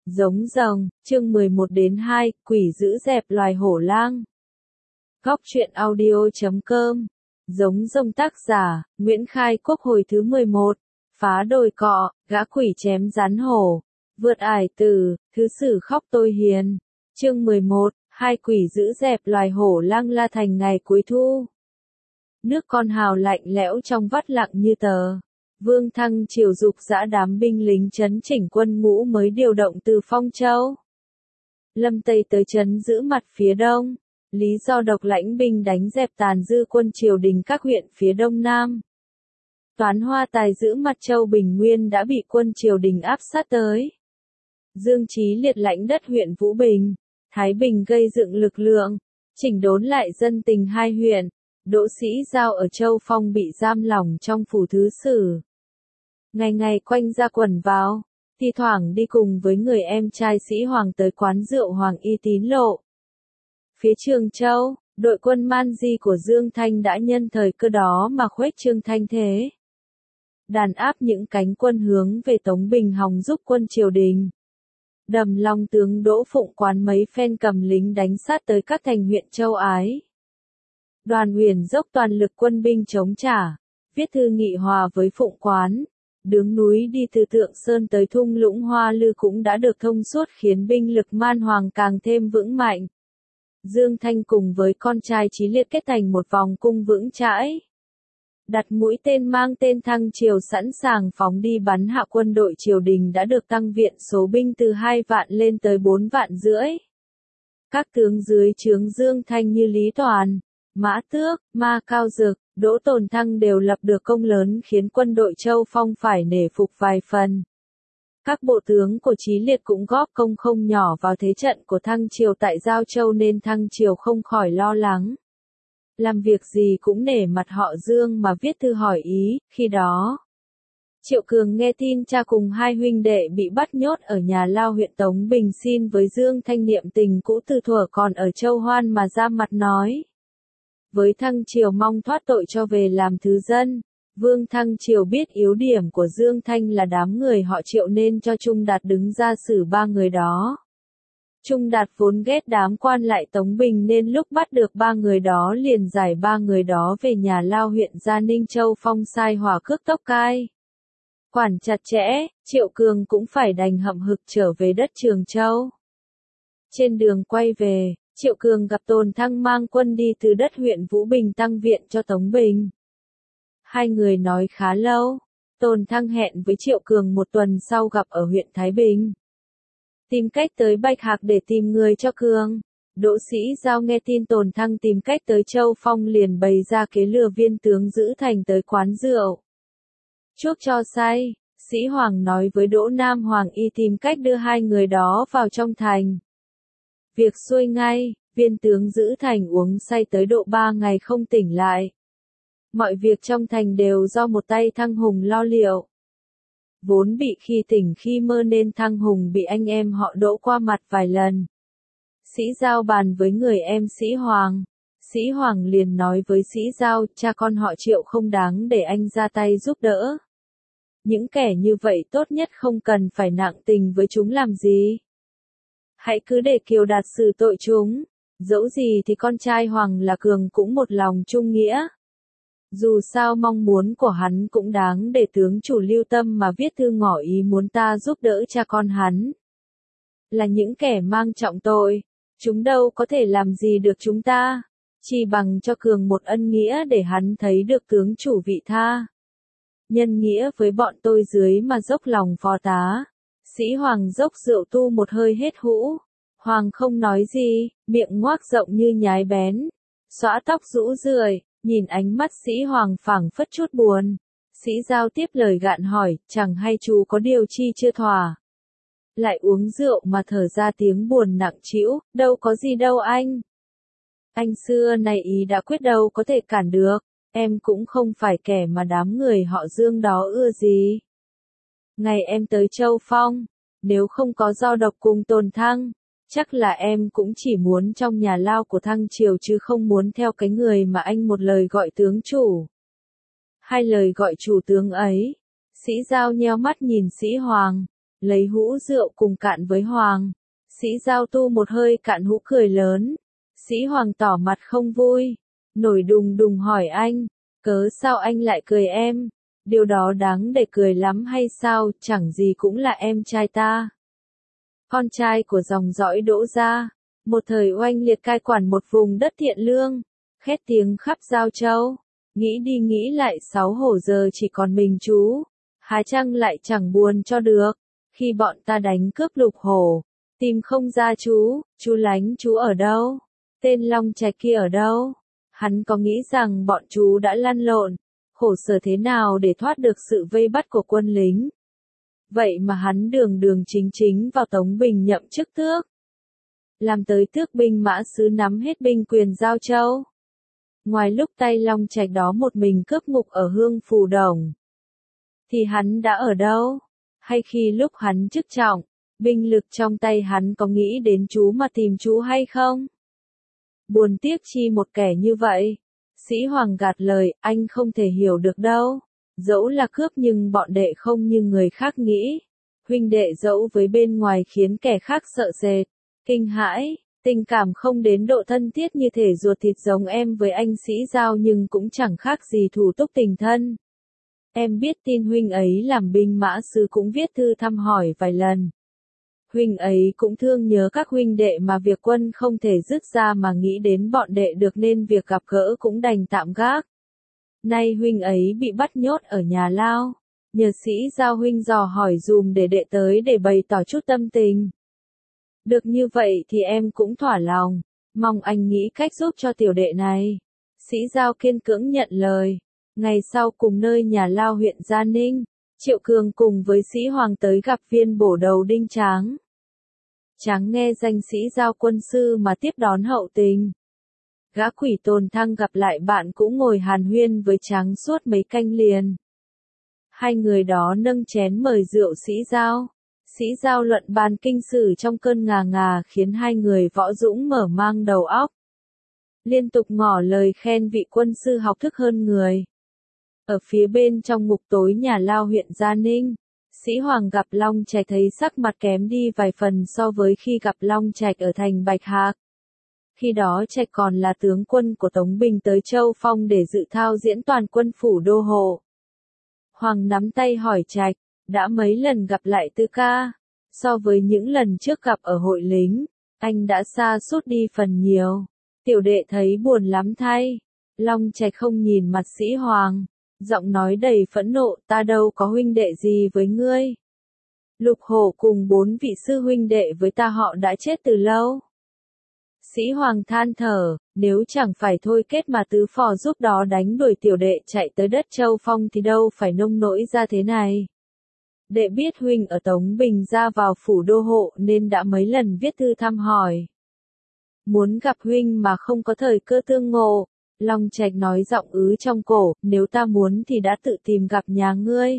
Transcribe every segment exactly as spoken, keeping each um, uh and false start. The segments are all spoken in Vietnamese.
Giống rồng, chương mười một đến hai, quỷ giữ dẹp loài hổ lang. Góc truyện audio chấm com. Giống rồng tác giả, Nguyễn Khai Quốc hồi thứ mười một. Phá đồi cọ, gã quỷ chém rắn hổ. Vượt ải tử, thứ sử khóc tôi hiền. Chương mười một, hai quỷ giữ dẹp loài hổ lang La Thành ngày cuối thu. Nước con hào lạnh lẽo trong vắt lặng như tờ. Vương Thăng triều dục dã đám binh lính trấn chỉnh quân ngũ mới điều động từ Phong Châu. Lâm Tây tới trấn giữ mặt phía đông, lý do độc lãnh binh đánh dẹp tàn dư quân triều đình các huyện phía đông nam. Toán Hoa Tài giữ mặt Châu Bình Nguyên đã bị quân triều đình áp sát tới. Dương Chí liệt lãnh đất huyện Vũ Bình, Thái Bình gây dựng lực lượng, chỉnh đốn lại dân tình hai huyện. Đỗ Sĩ Giao ở Châu Phong bị giam lỏng trong phủ thứ sử. Ngày ngày quanh ra quần vào, thi thoảng đi cùng với người em trai Sĩ Hoàng tới quán rượu Hoàng Y Tín Lộ. Phía Trường Châu, đội quân man di của Dương Thanh đã nhân thời cơ đó mà khuếch trương thanh thế. Đàn áp những cánh quân hướng về Tống Bình Hòng giúp quân triều đình. Đầm Long tướng Đỗ Phụng Quán mấy phen cầm lính đánh sát tới các thành huyện châu Ái. Đoàn Huyền dốc toàn lực quân binh chống trả, viết thư nghị hòa với Phụng Quán. Đường núi đi từ Tượng Sơn tới thung lũng Hoa Lư cũng đã được thông suốt khiến binh lực Man Hoàng càng thêm vững mạnh. Dương Thanh cùng với con trai Chí Liệt kết thành một vòng cung vững chãi. Đặt mũi tên mang tên Thăng Triều sẵn sàng phóng đi bắn hạ quân đội triều đình đã được tăng viện số binh từ hai vạn lên tới bốn vạn rưỡi. Các tướng dưới trướng Dương Thanh như Lý Toàn, Mã Tước, Ma Cao Dực, Đỗ Tồn Thăng đều lập được công lớn khiến quân đội Châu Phong phải nể phục vài phần. Các bộ tướng của Chí Liệt cũng góp công không nhỏ vào thế trận của Thăng Triều tại Giao Châu nên Thăng Triều không khỏi lo lắng. Làm việc gì cũng nể mặt họ Dương mà viết thư hỏi ý, khi đó. Triệu Cường nghe tin cha cùng hai huynh đệ bị bắt nhốt ở nhà lao huyện Tống Bình xin với Dương Thanh niệm tình cũ từ thuở còn ở Châu Hoan mà ra mặt nói. Với Thăng Triều mong thoát tội cho về làm thứ dân, Vương Thăng Triều biết yếu điểm của Dương Thanh là đám người họ Triệu nên cho Trung Đạt đứng ra xử ba người đó. Trung Đạt vốn ghét đám quan lại Tống Bình nên lúc bắt được ba người đó liền giải ba người đó về nhà lao huyện Gia Ninh Châu Phong sai hỏa cước tốc cai. Quản chặt chẽ, Triệu Cường cũng phải đành hậm hực trở về đất Trường Châu. Trên đường quay về, Triệu Cường gặp Tồn Thăng mang quân đi từ đất huyện Vũ Bình tăng viện cho Tống Bình. Hai người nói khá lâu, Tồn Thăng hẹn với Triệu Cường một tuần sau gặp ở huyện Thái Bình. Tìm cách tới Bạch Hạc để tìm người cho Cường. Đỗ Sĩ Giao nghe tin Tồn Thăng tìm cách tới Châu Phong liền bày ra kế lừa viên tướng giữ thành tới quán rượu. Chuốc cho say, Sĩ Hoàng nói với Đỗ Nam Hoàng y tìm cách đưa hai người đó vào trong thành. Việc xuôi ngay, viên tướng giữ thành uống say tới độ ba ngày không tỉnh lại. Mọi việc trong thành đều do một tay Thăng Hùng lo liệu. Vốn bị khi tỉnh khi mơ nên Thăng Hùng bị anh em họ Đỗ qua mặt vài lần. Sĩ Giao bàn với người em Sĩ Hoàng. Sĩ Hoàng liền nói với Sĩ Giao, cha con họ Triệu không đáng để anh ra tay giúp đỡ. Những kẻ như vậy tốt nhất không cần phải nặng tình với chúng làm gì. Hãy cứ để Kiều Đạt xử tội chúng. Dẫu gì thì con trai Hoàng là Cường cũng một lòng trung nghĩa. Dù sao mong muốn của hắn cũng đáng để tướng chủ lưu tâm mà viết thư ngỏ ý muốn ta giúp đỡ cha con hắn. Là những kẻ mang trọng tội, chúng đâu có thể làm gì được chúng ta, chỉ bằng cho Cường một ân nghĩa để hắn thấy được tướng chủ vị tha. Nhân nghĩa với bọn tôi dưới mà dốc lòng phó tá. Sĩ Hoàng dốc rượu tu một hơi hết hũ. Hoàng không nói gì, miệng ngoác rộng như nhái bén. Xõa tóc rũ rượi, nhìn ánh mắt Sĩ Hoàng phảng phất chút buồn. Sĩ Giao tiếp lời gạn hỏi, chẳng hay chú có điều chi chưa thỏa. Lại uống rượu mà thở ra tiếng buồn nặng trĩu, đâu có gì đâu anh. Anh xưa này ý đã quyết đâu có thể cản được, em cũng không phải kẻ mà đám người họ Dương đó ưa gì. Ngày em tới Châu Phong, nếu không có do độc cùng Tồn Thăng, chắc là em cũng chỉ muốn trong nhà lao của Thăng Triều chứ không muốn theo cái người mà anh một lời gọi tướng chủ. Hai lời gọi chủ tướng ấy, Sĩ Giao nheo mắt nhìn Sĩ Hoàng, lấy hũ rượu cùng cạn với Hoàng. Sĩ Giao tu một hơi cạn hũ cười lớn. Sĩ Hoàng tỏ mặt không vui, nổi đùng đùng hỏi anh, cớ sao anh lại cười em? Điều đó đáng để cười lắm hay sao, chẳng gì cũng là em trai ta. Con trai của dòng dõi Đỗ gia, một thời oanh liệt cai quản một vùng đất thiện lương, khét tiếng khắp Giao Châu. Nghĩ đi nghĩ lại sáu hổ giờ chỉ còn mình chú, há chăng lại chẳng buồn cho được, khi bọn ta đánh cướp Lục Hổ, tìm không ra chú, chú lánh chú ở đâu? Tên Long Trạch kia ở đâu? Hắn có nghĩ rằng bọn chú đã lăn lộn, khổ sở thế nào để thoát được sự vây bắt của quân lính? Vậy mà hắn đường đường chính chính vào Tống Bình nhậm chức tước. Làm tới tước binh mã sứ nắm hết binh quyền Giao Châu. Ngoài lúc tay Long Trạch đó một mình cướp ngục ở Hương Phù Đồng, thì hắn đã ở đâu? Hay khi lúc hắn chức trọng, binh lực trong tay hắn có nghĩ đến chú mà tìm chú hay không? Buồn tiếc chi một kẻ như vậy. Sĩ Hoàng gạt lời, anh không thể hiểu được đâu. Dẫu là cướp nhưng bọn đệ không như người khác nghĩ. Huynh đệ dẫu với bên ngoài khiến kẻ khác sợ sệt, kinh hãi, tình cảm không đến độ thân thiết như thể ruột thịt giống em với anh Sĩ Giao nhưng cũng chẳng khác gì thủ túc tình thân. Em biết tin huynh ấy làm binh mã sứ cũng viết thư thăm hỏi vài lần. Huynh ấy cũng thương nhớ các huynh đệ mà việc quân không thể dứt ra mà nghĩ đến bọn đệ được nên việc gặp gỡ cũng đành tạm gác. Nay huynh ấy bị bắt nhốt ở nhà lao, nhờ Sĩ Giao huynh dò hỏi dùm để đệ tới để bày tỏ chút tâm tình. Được như vậy thì em cũng thỏa lòng, mong anh nghĩ cách giúp cho tiểu đệ này. Sĩ Giao kiên cưỡng nhận lời. Ngày sau cùng nơi nhà lao huyện Gia Ninh, Triệu Cường cùng với Sĩ Hoàng tới gặp viên bổ đầu Đinh Tráng. Tráng nghe danh Sĩ Giao quân sư mà tiếp đón hậu tình. Gã Quỷ Tồn Thăng gặp lại bạn cũng ngồi hàn huyên với Tráng suốt mấy canh liền. Hai người đó nâng chén mời rượu Sĩ Giao. Sĩ Giao luận bàn kinh sử trong cơn ngà ngà khiến hai người võ dũng mở mang đầu óc. Liên tục ngỏ lời khen vị quân sư học thức hơn người. Ở phía bên trong ngục tối nhà lao huyện Gia Ninh, Sĩ Hoàng gặp Long Trạch thấy sắc mặt kém đi vài phần so với khi gặp Long Trạch ở thành Bạch Hạc. Khi đó Trạch còn là tướng quân của Tống Bình tới Châu Phong để dự thao diễn toàn quân phủ đô hộ. Hoàng nắm tay hỏi Trạch, đã mấy lần gặp lại Tư ca, so với những lần trước gặp ở hội lính, anh đã sa sút đi phần nhiều. Tiểu đệ thấy buồn lắm thay. Long Trạch không nhìn mặt Sĩ Hoàng, giọng nói đầy phẫn nộ, ta đâu có huynh đệ gì với ngươi. Lục Hổ cùng bốn vị sư huynh đệ với ta họ đã chết từ lâu. Sĩ Hoàng than thở, nếu chẳng phải thôi kết mà tứ phò giúp đó đánh đuổi tiểu đệ chạy tới đất Châu Phong thì đâu phải nông nỗi ra thế này. Đệ biết huynh ở Tống Bình ra vào phủ đô hộ nên đã mấy lần viết thư thăm hỏi. Muốn gặp huynh mà không có thời cơ tương ngộ. Long Trạch nói giọng ứ trong cổ, nếu ta muốn thì đã tự tìm gặp nhà ngươi.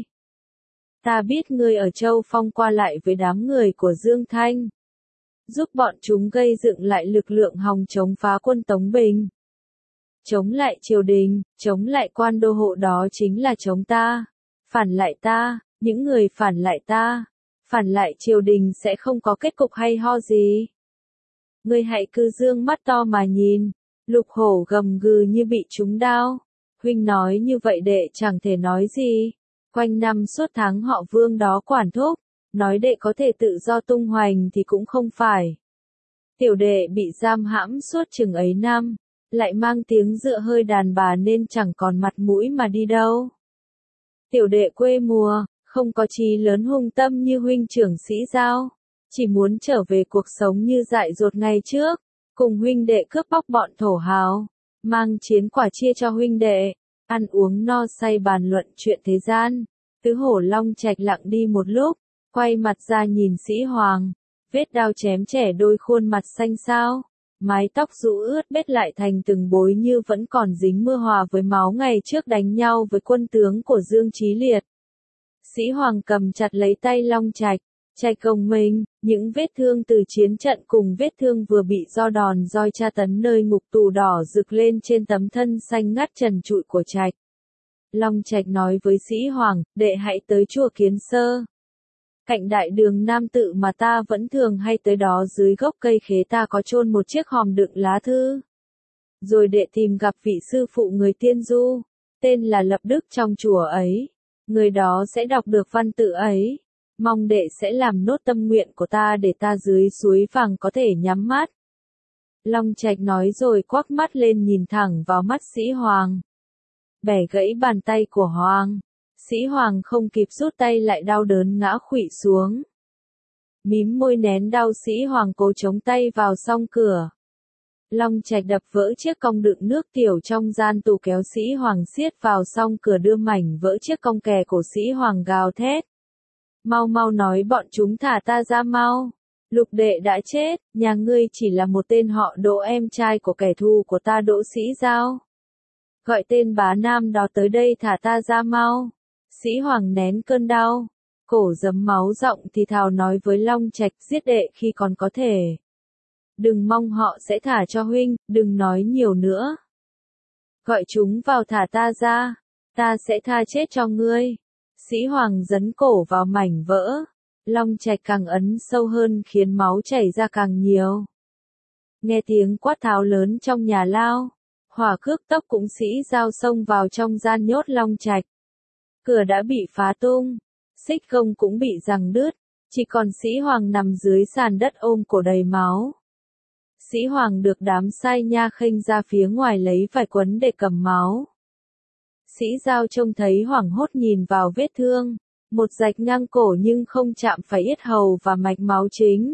Ta biết ngươi ở Châu Phong qua lại với đám người của Dương Thanh, giúp bọn chúng gây dựng lại lực lượng hòng chống phá quân Tống Bình. Chống lại triều đình, chống lại quan đô hộ đó chính là chống ta. Phản lại ta, những người phản lại ta, phản lại triều đình sẽ không có kết cục hay ho gì. Ngươi hãy cứ dương mắt to mà nhìn. Lục Hổ gầm gừ như bị trúng đao. Huynh nói như vậy đệ chẳng thể nói gì. Quanh năm suốt tháng họ Vương đó quản thúc, nói đệ có thể tự do tung hoành thì cũng không phải. Tiểu đệ bị giam hãm suốt chừng ấy năm, lại mang tiếng dựa hơi đàn bà nên chẳng còn mặt mũi mà đi đâu. Tiểu đệ quê mùa, không có chí lớn hung tâm như huynh trưởng Sĩ Giao, chỉ muốn trở về cuộc sống như dại dột ngày trước. Cùng huynh đệ cướp bóc bọn thổ hào, mang chiến quả chia cho huynh đệ, ăn uống no say bàn luận chuyện thế gian. Tứ Hổ Long Trạch lặng đi một lúc, quay mặt ra nhìn Sĩ Hoàng, vết đao chém trẻ đôi khuôn mặt xanh xao, mái tóc rũ ướt bết lại thành từng bối như vẫn còn dính mưa hòa với máu ngày trước đánh nhau với quân tướng của Dương Chí Liệt. Sĩ Hoàng cầm chặt lấy tay Long Trạch. Trạch công minh, những vết thương từ chiến trận cùng vết thương vừa bị do đòn roi tra tấn nơi ngục tù đỏ rực lên trên tấm thân xanh ngắt trần trụi của Trạch. Long Trạch nói với Sĩ Hoàng, đệ hãy tới chùa Kiến Sơ. Cạnh đại đường Nam Tự mà ta vẫn thường hay tới đó dưới gốc cây khế ta có chôn một chiếc hòm đựng lá thư. Rồi đệ tìm gặp vị sư phụ người Tiên Du, tên là Lập Đức trong chùa ấy. Người đó sẽ đọc được văn tự ấy. Mong đệ sẽ làm nốt tâm nguyện của ta để ta dưới suối vàng có thể nhắm mắt. Long Trạch nói rồi quắc mắt lên nhìn thẳng vào mắt Sĩ Hoàng. Bẻ gãy bàn tay của Hoàng. Sĩ Hoàng không kịp rút tay lại đau đớn ngã khuỵu xuống. Mím môi nén đau, Sĩ Hoàng cố chống tay vào song cửa. Long Trạch đập vỡ chiếc cong đựng nước tiểu trong gian tủ, kéo Sĩ Hoàng siết vào song cửa, đưa mảnh vỡ chiếc cong kè cổ Sĩ Hoàng, gào thét. Mau mau nói bọn chúng thả ta ra mau. Lục đệ đã chết, nhà ngươi chỉ là một tên họ Đỗ, em trai của kẻ thù của ta Đỗ Sĩ Giao. Gọi tên bá nam đó tới đây thả ta ra mau. Sĩ Hoàng nén cơn đau, cổ giấm máu, giọng thì thào nói với Long Trạch, giết đệ khi còn có thể. Đừng mong họ sẽ thả cho huynh, đừng nói nhiều nữa. Gọi chúng vào thả ta ra, ta sẽ tha chết cho ngươi. Sĩ Hoàng dấn cổ vào mảnh vỡ. Long Trạch càng ấn sâu hơn khiến máu chảy ra càng nhiều. Nghe tiếng quát tháo lớn trong nhà lao. Hỏa Cước Tốc cũng Sĩ Giao xông vào trong gian nhốt Long Trạch. Cửa đã bị phá tung. Xích gông cũng bị giằng đứt. Chỉ còn Sĩ Hoàng nằm dưới sàn đất ôm cổ đầy máu. Sĩ Hoàng được đám sai nha khênh ra phía ngoài lấy vải quấn để cầm máu. Sĩ Giao trông thấy hoảng hốt nhìn vào vết thương. Một rạch ngang cổ nhưng không chạm phải yết hầu và mạch máu chính.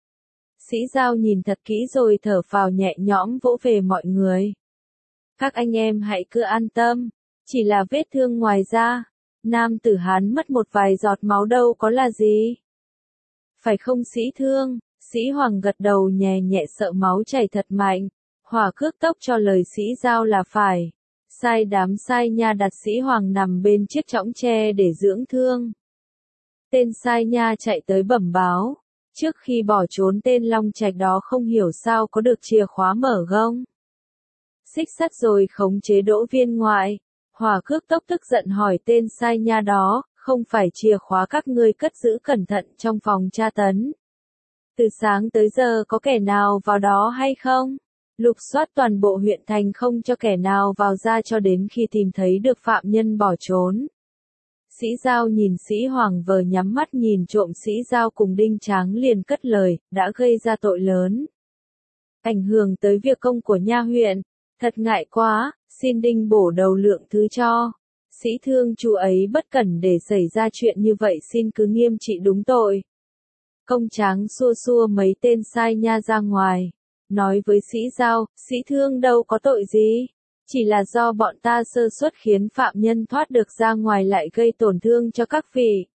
Sĩ Giao nhìn thật kỹ rồi thở phào nhẹ nhõm, vỗ về mọi người. Các anh em hãy cứ an tâm, chỉ là vết thương ngoài da. Nam tử Hán mất một vài giọt máu đâu có là gì. Phải không Sĩ Thương? Sĩ Hoàng gật đầu nhẹ nhẹ, sợ máu chảy thật mạnh. Hỏa Cước Tốc cho lời Sĩ Giao là phải. Sai đám sai nha đặt Sĩ Hoàng nằm bên chiếc chõng tre để dưỡng thương. Tên sai nha chạy tới bẩm báo. Trước khi bỏ trốn, tên Long Trạch đó không hiểu sao có được chìa khóa mở gông xích sắt rồi khống chế Đỗ Viên Ngoại. Hỏa Cước Tốc tức giận hỏi tên sai nha đó, không phải chìa khóa các ngươi cất giữ cẩn thận trong phòng tra tấn? Từ sáng tới giờ có kẻ nào vào đó hay không? Lục soát toàn bộ huyện thành không cho kẻ nào vào ra cho đến khi tìm thấy được phạm nhân bỏ trốn. Sĩ Giao nhìn Sĩ Hoàng vờ nhắm mắt nhìn trộm. Sĩ Giao cùng Đinh Tráng liền cất lời, đã gây ra tội lớn, ảnh hưởng tới việc công của nha huyện. Thật ngại quá, xin Đinh bổ đầu lượng thứ cho. Sĩ Thương chú ấy bất cẩn để xảy ra chuyện như vậy, xin cứ nghiêm trị đúng tội. Công Tráng xua xua mấy tên sai nha ra ngoài. Nói với Sĩ Giao, Sĩ Thương đâu có tội gì. Chỉ là do bọn ta sơ suất khiến phạm nhân thoát được ra ngoài lại gây tổn thương cho các vị.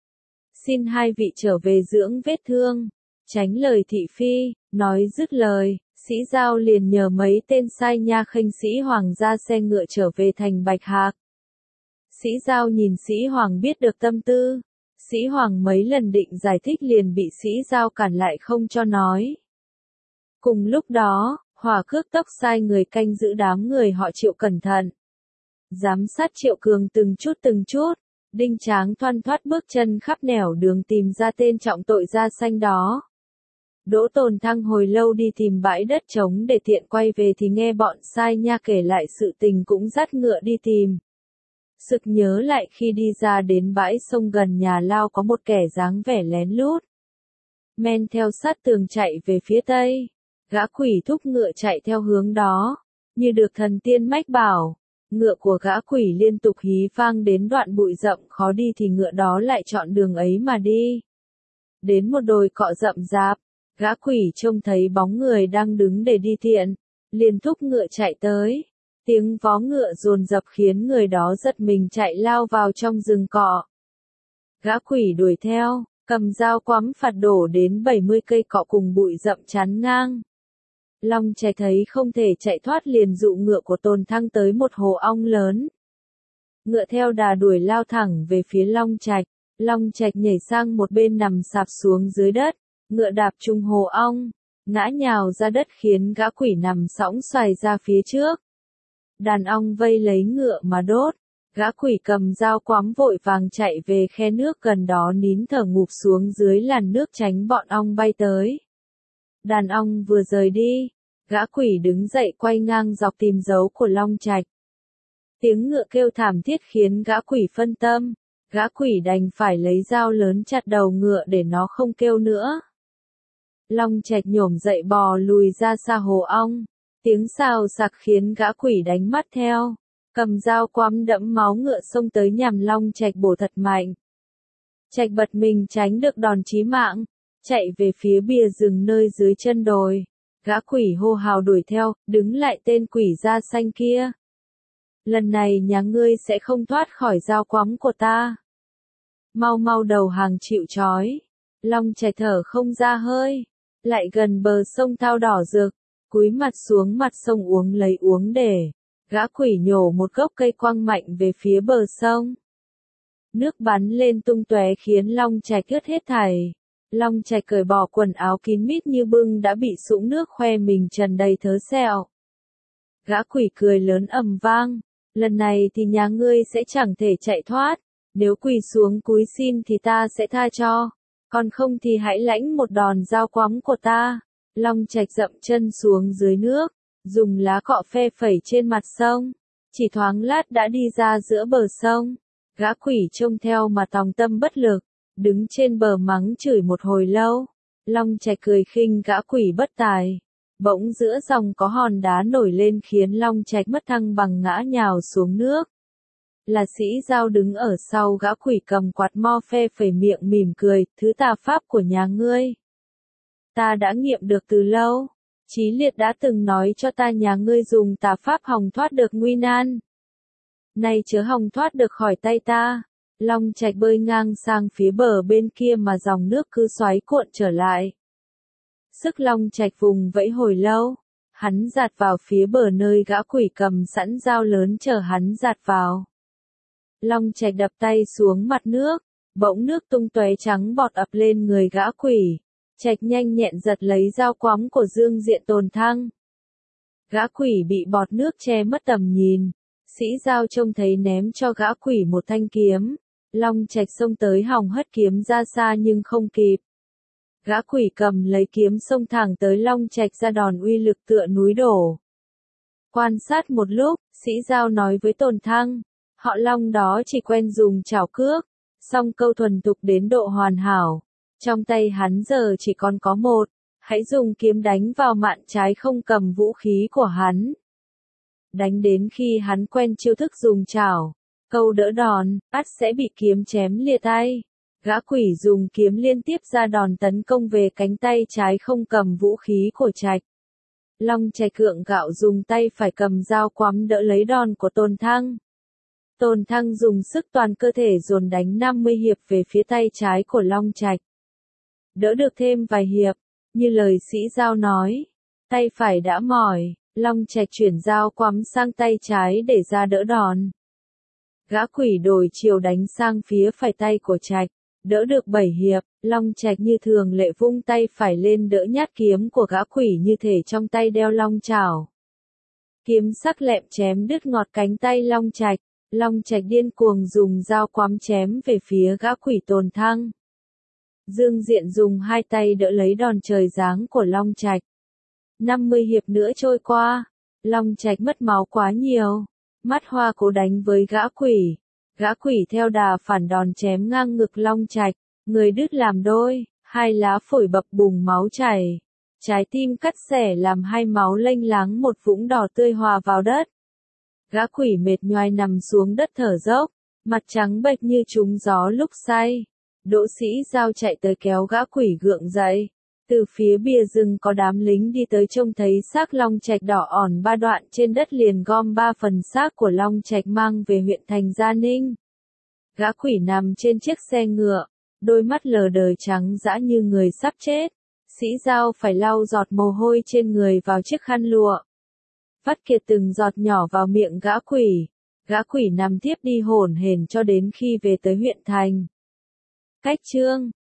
Xin hai vị trở về dưỡng vết thương. Tránh lời thị phi. Nói dứt lời, Sĩ Giao liền nhờ mấy tên sai nha khênh Sĩ Hoàng ra xe ngựa trở về thành Bạch Hạc. Sĩ Giao nhìn Sĩ Hoàng biết được tâm tư. Sĩ Hoàng mấy lần định giải thích liền bị Sĩ Giao cản lại không cho nói. Cùng lúc đó, Hỏa Cước Tốc sai người canh giữ đám người họ Triệu cẩn thận. Giám sát Triệu Cường từng chút từng chút. Đinh Tráng thoăn thoắt bước chân khắp nẻo đường tìm ra tên trọng tội da xanh đó. Đỗ Tồn Thăng hồi lâu đi tìm bãi đất trống để tiện quay về thì nghe bọn sai nha kể lại sự tình cũng dắt ngựa đi tìm. Sực nhớ lại khi đi ra đến bãi sông gần nhà lao có một kẻ dáng vẻ lén lút. Men theo sát tường chạy về phía tây. Gã quỷ thúc ngựa chạy theo hướng đó. Như được thần tiên mách bảo. Ngựa của gã quỷ liên tục hí vang đến đoạn bụi rậm khó đi thì ngựa đó lại chọn đường ấy mà đi. Đến một đồi cọ rậm rạp. Gã quỷ trông thấy bóng người đang đứng để đi tiện. Liền thúc ngựa chạy tới. Tiếng vó ngựa dồn dập khiến người đó giật mình chạy lao vào trong rừng cọ. Gã quỷ đuổi theo, cầm dao quắm phạt đổ đến bảy mươi cây cọ cùng bụi rậm chắn ngang. Long Trạch thấy không thể chạy thoát liền dụ ngựa của Tồn Thăng tới một hồ ong lớn. Ngựa theo đà đuổi lao thẳng về phía Long Trạch. Long Trạch nhảy sang một bên nằm sạp xuống dưới đất. Ngựa đạp trúng hồ ong, ngã nhào ra đất khiến gã quỷ nằm sõng xoài ra phía trước. Đàn ong vây lấy ngựa mà đốt. Gã quỷ cầm dao quắm vội vàng chạy về khe nước gần đó nín thở ngụp xuống dưới làn nước tránh bọn ong bay tới. Đàn ong vừa rời đi, gã quỷ đứng dậy quay ngang dọc tìm dấu của Long Trạch. Tiếng ngựa kêu thảm thiết khiến gã quỷ phân tâm, gã quỷ đành phải lấy dao lớn chặt đầu ngựa để nó không kêu nữa. Long Trạch nhổm dậy bò lùi ra xa hồ ong, tiếng xào xạc khiến gã quỷ đánh mắt theo, cầm dao quắm đẫm máu ngựa xông tới nhằm Long Trạch bổ thật mạnh. Trạch bật mình tránh được đòn chí mạng, chạy về phía bìa rừng nơi dưới chân đồi. Gã quỷ hô hào đuổi theo, đứng lại tên quỷ da xanh kia. Lần này nhà ngươi sẽ không thoát khỏi dao quắm của ta. Mau mau đầu hàng chịu trói. Long Trạch thở không ra hơi, lại gần bờ sông thao đỏ rực, cúi mặt xuống mặt sông uống lấy uống để. Gã quỷ nhổ một gốc cây quăng mạnh về phía bờ sông. Nước bắn lên tung tóe khiến Long Trạch ướt hết thảy. Long Trạch cởi bỏ quần áo kín mít như bưng đã bị sũng nước khoe mình trần đầy thớ sẹo. Gã quỷ cười lớn ầm vang, lần này thì nhà ngươi sẽ chẳng thể chạy thoát, nếu quỳ xuống cúi xin thì ta sẽ tha cho, còn không thì hãy lãnh một đòn dao quắm của ta. Long Trạch dậm chân xuống dưới nước, dùng lá cọ phe phẩy trên mặt sông, chỉ thoáng lát đã đi ra giữa bờ sông. Gã quỷ trông theo mà tòng tâm bất lực, đứng trên bờ mắng chửi một hồi lâu. Long Trạch cười khinh gã quỷ bất tài. Bỗng giữa dòng có hòn đá nổi lên khiến Long Trạch mất thăng bằng ngã nhào xuống nước. Là Sĩ Giao đứng ở sau gã quỷ cầm quạt mo phe phẩy miệng mỉm cười, thứ tà pháp của nhà ngươi. Ta đã nghiệm được từ lâu. Chí Liệt đã từng nói cho ta nhà ngươi dùng tà pháp hòng thoát được nguy nan. Nay chớ hòng thoát được khỏi tay ta. Long Trạch bơi ngang sang phía bờ bên kia mà dòng nước cứ xoáy cuộn trở lại. Sức Long Trạch vùng vẫy hồi lâu, hắn dạt vào phía bờ nơi gã quỷ cầm sẵn dao lớn chờ hắn dạt vào. Long Trạch đập tay xuống mặt nước, bỗng nước tung tóe trắng bọt ập lên người gã quỷ. Trạch nhanh nhẹn giật lấy dao quắm của Dương Diện Tồn Thăng. Gã quỷ bị bọt nước che mất tầm nhìn. Sĩ Giao trông thấy ném cho gã quỷ một thanh kiếm. Long Trạch xông tới hòng hất kiếm ra xa nhưng không kịp. Gã quỷ cầm lấy kiếm xông thẳng tới Long Trạch ra đòn uy lực tựa núi đổ. Quan sát một lúc, Sĩ Giao nói với Tồn Thăng, họ Long đó chỉ quen dùng chảo cước, song câu thuần thục đến độ hoàn hảo. Trong tay hắn giờ chỉ còn có một, hãy dùng kiếm đánh vào mạn trái không cầm vũ khí của hắn. Đánh đến khi hắn quen chiêu thức dùng chảo, câu đỡ đòn, ắt sẽ bị kiếm chém lìa tay. Gã quỷ dùng kiếm liên tiếp ra đòn tấn công về cánh tay trái không cầm vũ khí của Trạch. Long Trạch gượng gạo dùng tay phải cầm dao quắm đỡ lấy đòn của Tồn Thăng. Tồn Thăng dùng sức toàn cơ thể dồn đánh năm mươi hiệp về phía tay trái của Long Trạch. Đỡ được thêm vài hiệp, như lời Sĩ Giao nói, tay phải đã mỏi, Long Trạch chuyển dao quắm sang tay trái để ra đỡ đòn. Gã quỷ đổi chiều đánh sang phía phải tay của Trạch, đỡ được bảy hiệp, Long Trạch như thường lệ vung tay phải lên đỡ nhát kiếm của gã quỷ như thể trong tay đeo long chảo. Kiếm sắc lẹm chém đứt ngọt cánh tay Long Trạch, Long Trạch điên cuồng dùng dao quắm chém về phía gã quỷ Tồn Thăng. Dương Diện dùng hai tay đỡ lấy đòn trời giáng của Long Trạch. năm mươi hiệp nữa trôi qua, Long Trạch mất máu quá nhiều, mắt hoa cố đánh với gã quỷ. Gã quỷ theo đà phản đòn chém ngang ngực Long Trạch, người đứt làm đôi, hai lá phổi bập bùng máu chảy. Trái tim cắt xẻ làm hai máu lênh láng một vũng đỏ tươi hòa vào đất. Gã quỷ mệt nhoài nằm xuống đất thở dốc, mặt trắng bệch như trúng gió lúc say. Đỗ Sĩ Giao chạy tới kéo gã quỷ gượng dậy. Từ phía bìa rừng có đám lính đi tới trông thấy xác Long Trạch đỏ ỏn ba đoạn trên đất liền gom ba phần xác của Long Trạch mang về huyện thành Gia Ninh. Gã quỷ nằm trên chiếc xe ngựa, đôi mắt lờ đờ trắng dã như người sắp chết. Sĩ Giao phải lau giọt mồ hôi trên người vào chiếc khăn lụa. Vắt kiệt từng giọt nhỏ vào miệng gã quỷ. Gã quỷ nằm tiếp đi hổn hển cho đến khi về tới huyện thành. Cách chương